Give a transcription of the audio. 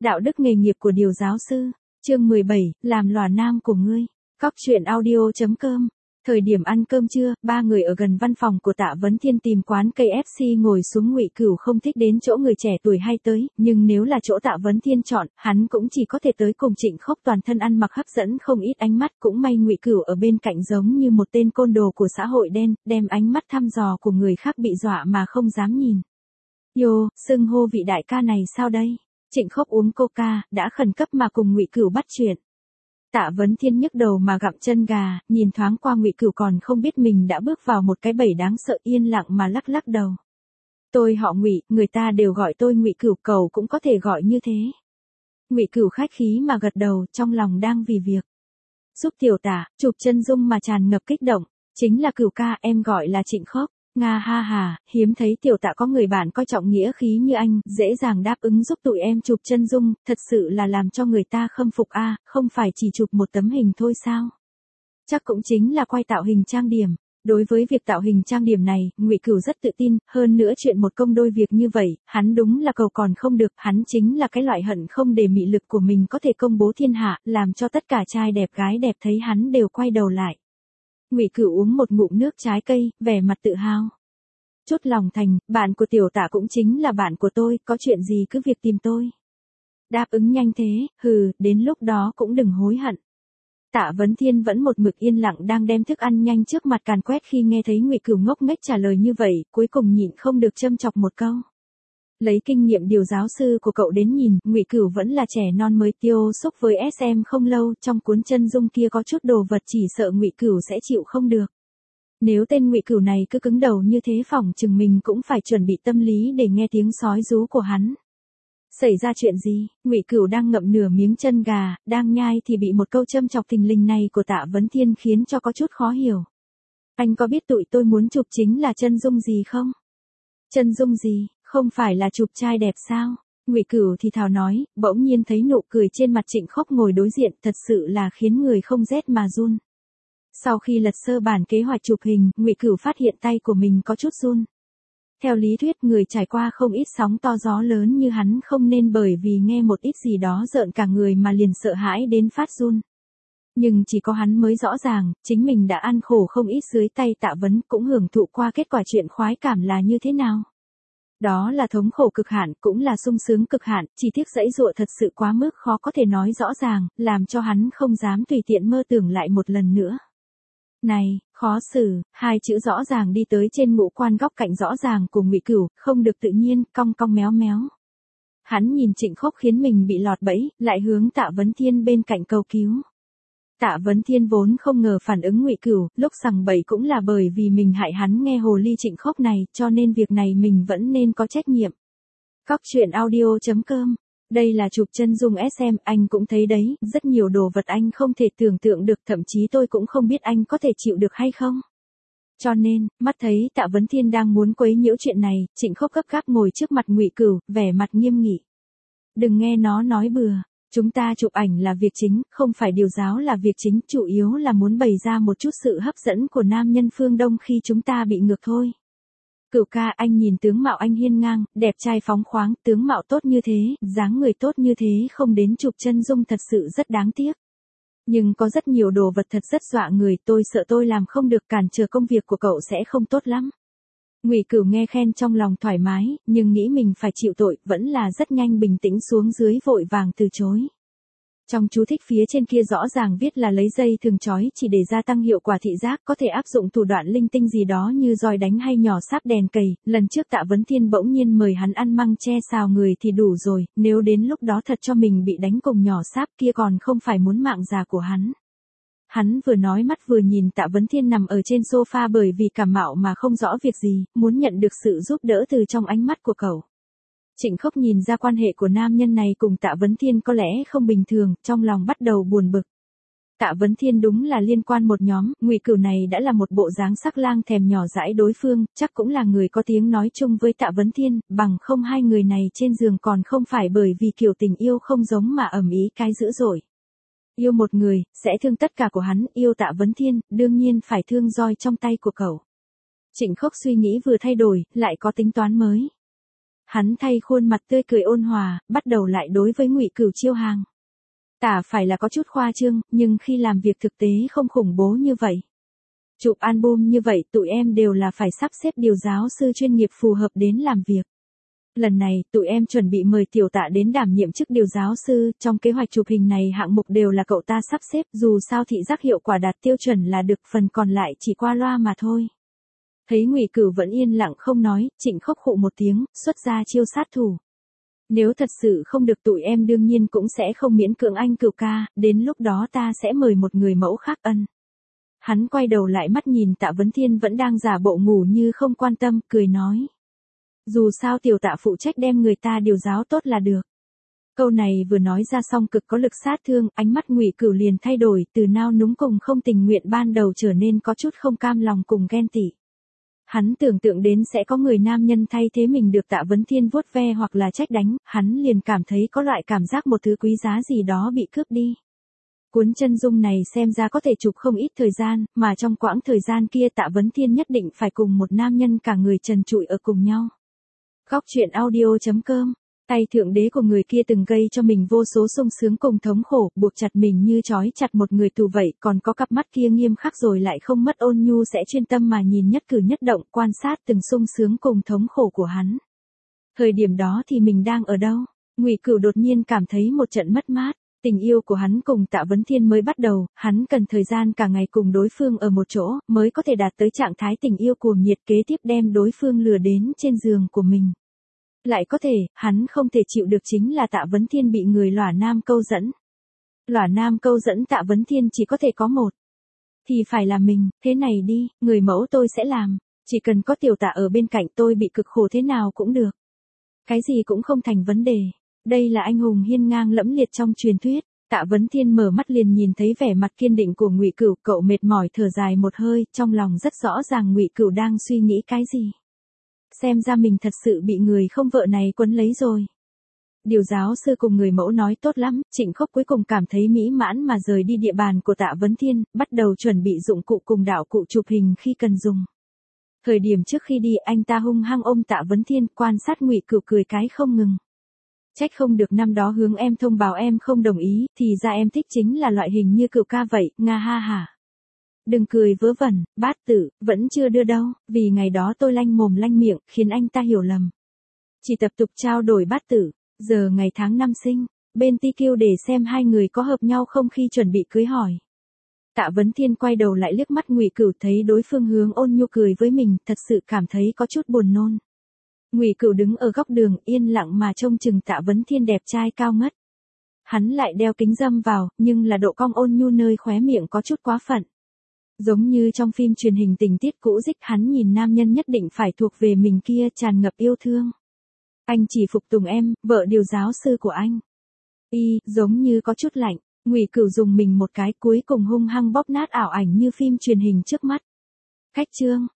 Đạo đức nghề nghiệp của điều giáo sư. Chương 17, làm lò nam của ngươi. Cóc truyện audio.com. Thời điểm ăn cơm trưa, ba người ở gần văn phòng của Tạ Vấn Thiên tìm quán KFC ngồi xuống. Ngụy Cửu không thích đến chỗ người trẻ tuổi hay tới, nhưng nếu là chỗ Tạ Vấn Thiên chọn, hắn cũng chỉ có thể tới cùng. Trịnh Khốc toàn thân ăn mặc hấp dẫn không ít ánh mắt, cũng may Ngụy Cửu ở bên cạnh giống như một tên côn đồ của xã hội đen, đem ánh mắt thăm dò của người khác bị dọa mà không dám nhìn. Yo, xưng hô vị đại ca này sao đây? Trịnh Khốc uống coca, đã khẩn cấp mà cùng Ngụy Cửu bắt chuyện. Tạ Vấn Thiên nhức đầu mà gặm chân gà, nhìn thoáng qua Ngụy Cửu còn không biết mình đã bước vào một cái bẫy đáng sợ, yên lặng mà lắc lắc đầu. Tôi họ Ngụy, người ta đều gọi tôi Ngụy Cửu, cậu cũng có thể gọi như thế. Ngụy Cửu khách khí mà gật đầu, trong lòng đang vì việc giúp tiểu Tạ chụp chân dung mà tràn ngập kích động. Chính là Cửu ca, em gọi là Trịnh Khốc. Nga ha hà, hiếm thấy tiểu Tạ có người bạn coi trọng nghĩa khí như anh, dễ dàng đáp ứng giúp tụi em chụp chân dung, thật sự là làm cho người ta khâm phục a, không phải chỉ chụp một tấm hình thôi sao? Chắc cũng chính là quay tạo hình trang điểm. Đối với việc tạo hình trang điểm này, Ngụy Cửu rất tự tin, hơn nữa chuyện một công đôi việc như vậy, hắn đúng là cầu còn không được, hắn chính là cái loại hận không để mị lực của mình có thể công bố thiên hạ, làm cho tất cả trai đẹp gái đẹp thấy hắn đều quay đầu lại. Ngụy Cửu uống một ngụm nước trái cây, vẻ mặt tự hào. Chút lòng thành, bạn của tiểu Tạ cũng chính là bạn của tôi, có chuyện gì cứ việc tìm tôi. Đáp ứng nhanh thế, đến lúc đó cũng đừng hối hận. Tạ Vấn Thiên vẫn một mực yên lặng đang đem thức ăn nhanh trước mặt càn quét, khi nghe thấy Ngụy Cửu ngốc nghếch trả lời như vậy, cuối cùng nhịn không được châm chọc một câu. Lấy kinh nghiệm điều giáo sư của cậu đến nhìn, Ngụy Cửu vẫn là trẻ non mới tiêu xúc với SM không lâu, trong cuốn chân dung kia có chút đồ vật chỉ sợ Ngụy Cửu sẽ chịu không được. Nếu tên Ngụy Cửu này cứ cứng đầu như thế, phỏng chừng mình cũng phải chuẩn bị tâm lý để nghe tiếng sói rú của hắn. Xảy ra chuyện gì? Ngụy Cửu đang ngậm nửa miếng chân gà, đang nhai thì bị một câu châm chọc thình lình này của Tạ Vấn Thiên khiến cho có chút khó hiểu. Anh có biết tụi tôi muốn chụp chính là chân dung gì không? Chân dung gì? Không phải là chụp trai đẹp sao? Ngụy Cửu thì thào nói, bỗng nhiên thấy nụ cười trên mặt Trịnh Khốc ngồi đối diện, thật sự là khiến người không rét mà run. Sau khi lật sơ bản kế hoạch chụp hình, Ngụy Cửu phát hiện tay của mình có chút run. Theo lý thuyết, người trải qua không ít sóng to gió lớn như hắn không nên bởi vì nghe một ít gì đó rợn cả người mà liền sợ hãi đến phát run. Nhưng chỉ có hắn mới rõ ràng, chính mình đã ăn khổ không ít dưới tay Tạ Vấn, cũng hưởng thụ qua kết quả chuyện khoái cảm là như thế nào. Đó là thống khổ cực hạn, cũng là sung sướng cực hạn, chỉ tiếc dãy dụa thật sự quá mức khó có thể nói rõ ràng, làm cho hắn không dám tùy tiện mơ tưởng lại một lần nữa. Này, khó xử, hai chữ rõ ràng đi tới trên ngũ quan góc cạnh rõ ràng của Ngụy Cửu, không được tự nhiên, cong cong méo méo. Hắn nhìn Trịnh Khốc khiến mình bị lọt bẫy, lại hướng Tạ Vấn Thiên bên cạnh cầu cứu. Tạ Vấn Thiên vốn không ngờ phản ứng Ngụy Cửu, lúc sằng bẫy cũng là bởi vì mình hại hắn nghe hồ ly Trịnh Khốc này, cho nên việc này mình vẫn nên có trách nhiệm. Cóc truyện audio.com. Đây là chụp chân dung SM, anh cũng thấy đấy, rất nhiều đồ vật anh không thể tưởng tượng được, thậm chí tôi cũng không biết anh có thể chịu được hay không. Cho nên, mắt thấy Tạ Vấn Thiên đang muốn quấy nhiễu chuyện này, Trịnh Khốc gấp gáp ngồi trước mặt Ngụy Cửu, vẻ mặt nghiêm nghị. Đừng nghe nó nói bừa, chúng ta chụp ảnh là việc chính, không phải điều giáo là việc chính, chủ yếu là muốn bày ra một chút sự hấp dẫn của nam nhân phương Đông khi chúng ta bị ngược thôi. Cửu ca, anh nhìn tướng mạo anh hiên ngang, đẹp trai phóng khoáng, tướng mạo tốt như thế, dáng người tốt như thế, không đến chụp chân dung thật sự rất đáng tiếc. Nhưng có rất nhiều đồ vật thật rất dọa người, tôi sợ tôi làm không được, cản trở công việc của cậu sẽ không tốt lắm. Ngụy Cửu nghe khen trong lòng thoải mái, nhưng nghĩ mình phải chịu tội, vẫn là rất nhanh bình tĩnh xuống dưới, vội vàng từ chối. Trong chú thích phía trên kia rõ ràng viết là lấy dây thừng trói chỉ để gia tăng hiệu quả thị giác, có thể áp dụng thủ đoạn linh tinh gì đó như roi đánh hay nhỏ sáp đèn cầy. Lần trước Tạ Vấn Thiên bỗng nhiên mời hắn ăn măng tre xào người thì đủ rồi, nếu đến lúc đó thật cho mình bị đánh cùng nhỏ sáp kia còn không phải muốn mạng già của hắn. Hắn vừa nói mắt vừa nhìn Tạ Vấn Thiên nằm ở trên sofa bởi vì cảm mạo mà không rõ việc gì, muốn nhận được sự giúp đỡ từ trong ánh mắt của cậu. Trịnh Khốc nhìn ra quan hệ của nam nhân này cùng Tạ Vấn Thiên có lẽ không bình thường, trong lòng bắt đầu buồn bực. Tạ Vấn Thiên đúng là liên quan một nhóm, Ngụy Cửu này đã là một bộ dáng sắc lang thèm nhỏ dãi đối phương, chắc cũng là người có tiếng nói chung với Tạ Vấn Thiên, bằng không hai người này trên giường còn không phải bởi vì kiểu tình yêu không giống mà ầm ĩ cái dữ dội. Yêu một người, sẽ thương tất cả của hắn, yêu Tạ Vấn Thiên, đương nhiên phải thương roi trong tay của cậu. Trịnh Khốc suy nghĩ vừa thay đổi, lại có tính toán mới. Hắn thay khuôn mặt tươi cười ôn hòa, bắt đầu lại đối với Ngụy Cửu chiêu hàng. Tả phải là có chút khoa trương, nhưng khi làm việc thực tế không khủng bố như vậy. Chụp album như vậy tụi em đều là phải sắp xếp điều giáo sư chuyên nghiệp phù hợp đến làm việc. Lần này, tụi em chuẩn bị mời Tiểu Tạ đến đảm nhiệm chức điều giáo sư, trong kế hoạch chụp hình này hạng mục đều là cậu ta sắp xếp, dù sao thị giác hiệu quả đạt tiêu chuẩn là được, phần còn lại chỉ qua loa mà thôi. Thấy Ngụy Cửu vẫn yên lặng không nói, Trịnh khóc khụ một tiếng, xuất ra chiêu sát thủ. Nếu thật sự không được tụi em đương nhiên cũng sẽ không miễn cưỡng anh Cửu ca, đến lúc đó ta sẽ mời một người mẫu khác ân. Hắn quay đầu lại mắt nhìn Tạ Vấn Thiên vẫn đang giả bộ ngủ như không quan tâm, cười nói. Dù sao Tiểu Tạ phụ trách đem người ta điều giáo tốt là được. Câu này vừa nói ra xong cực có lực sát thương, ánh mắt Ngụy Cửu liền thay đổi, từ nao núng cùng không tình nguyện ban đầu trở nên có chút không cam lòng cùng ghen tị. Hắn tưởng tượng đến sẽ có người nam nhân thay thế mình được Tạ Vấn Thiên vuốt ve hoặc là trách đánh, hắn liền cảm thấy có loại cảm giác một thứ quý giá gì đó bị cướp đi. Cuốn chân dung này xem ra có thể chụp không ít thời gian, mà trong quãng thời gian kia Tạ Vấn Thiên nhất định phải cùng một nam nhân cả người trần trụi ở cùng nhau. Góc truyện audio.com. Tay thượng đế của người kia từng gây cho mình vô số sung sướng cùng thống khổ, buộc chặt mình như trói chặt một người tù vậy, còn có cặp mắt kia nghiêm khắc rồi lại không mất ôn nhu sẽ chuyên tâm mà nhìn nhất cử nhất động, quan sát từng sung sướng cùng thống khổ của hắn. Thời điểm đó thì mình đang ở đâu? Ngụy Cửu đột nhiên cảm thấy một trận mất mát. Tình yêu của hắn cùng Tạ Vấn Thiên mới bắt đầu, hắn cần thời gian cả ngày cùng đối phương ở một chỗ, mới có thể đạt tới trạng thái tình yêu cuồng nhiệt, kế tiếp đem đối phương lừa đến trên giường của mình. Lại có thể, hắn không thể chịu được chính là Tạ Vấn Thiên bị người lỏa nam câu dẫn. Lỏa nam câu dẫn Tạ Vấn Thiên chỉ có thể có một. Thì phải là mình, thế này đi, người mẫu tôi sẽ làm, chỉ cần có Tiểu Tạ ở bên cạnh tôi bị cực khổ thế nào cũng được. Cái gì cũng không thành vấn đề. Đây là anh hùng hiên ngang lẫm liệt trong truyền thuyết. Tạ Vấn Thiên mở mắt liền nhìn thấy vẻ mặt kiên định của Ngụy Cửu, cậu mệt mỏi thở dài một hơi, trong lòng rất rõ ràng Ngụy Cửu đang suy nghĩ cái gì. Xem ra mình thật sự bị người không vợ này quấn lấy rồi. Điều giáo sư cùng người mẫu nói tốt lắm, Trịnh Khốc cuối cùng cảm thấy mỹ mãn mà rời đi địa bàn của Tạ Vấn Thiên, bắt đầu chuẩn bị dụng cụ cùng đạo cụ chụp hình khi cần dùng. Thời điểm trước khi đi anh ta hung hăng ôm Tạ Vấn Thiên, quan sát Ngụy Cửu cười cái không ngừng. Trách không được năm đó hướng em thông báo em không đồng ý, thì ra em thích chính là loại hình như Cửu ca vậy, nga ha hả. Đừng cười vớ vẩn, bát tử, vẫn chưa đưa đâu, vì ngày đó tôi lanh mồm lanh miệng, khiến anh ta hiểu lầm. Chỉ tập tục trao đổi bát tử, giờ ngày tháng năm sinh, bên TQ để xem hai người có hợp nhau không khi chuẩn bị cưới hỏi. Tạ Vấn Thiên quay đầu lại liếc mắt Ngụy Cửu, thấy đối phương hướng ôn nhu cười với mình, thật sự cảm thấy có chút buồn nôn. Ngụy Cửu đứng ở góc đường yên lặng mà trông chừng Tạ Vấn Thiên đẹp trai cao ngất. Hắn lại đeo kính râm vào, nhưng là độ cong ôn nhu nơi khóe miệng có chút quá phận. Giống như trong phim truyền hình tình tiết cũ dích, hắn nhìn nam nhân nhất định phải thuộc về mình kia tràn ngập yêu thương. Anh chỉ phục tùng em, vợ điều giáo sư của anh. Giống như có chút lạnh, Ngụy Cửu dùng mình một cái, cuối cùng hung hăng bóp nát ảo ảnh như phim truyền hình trước mắt. Cách chương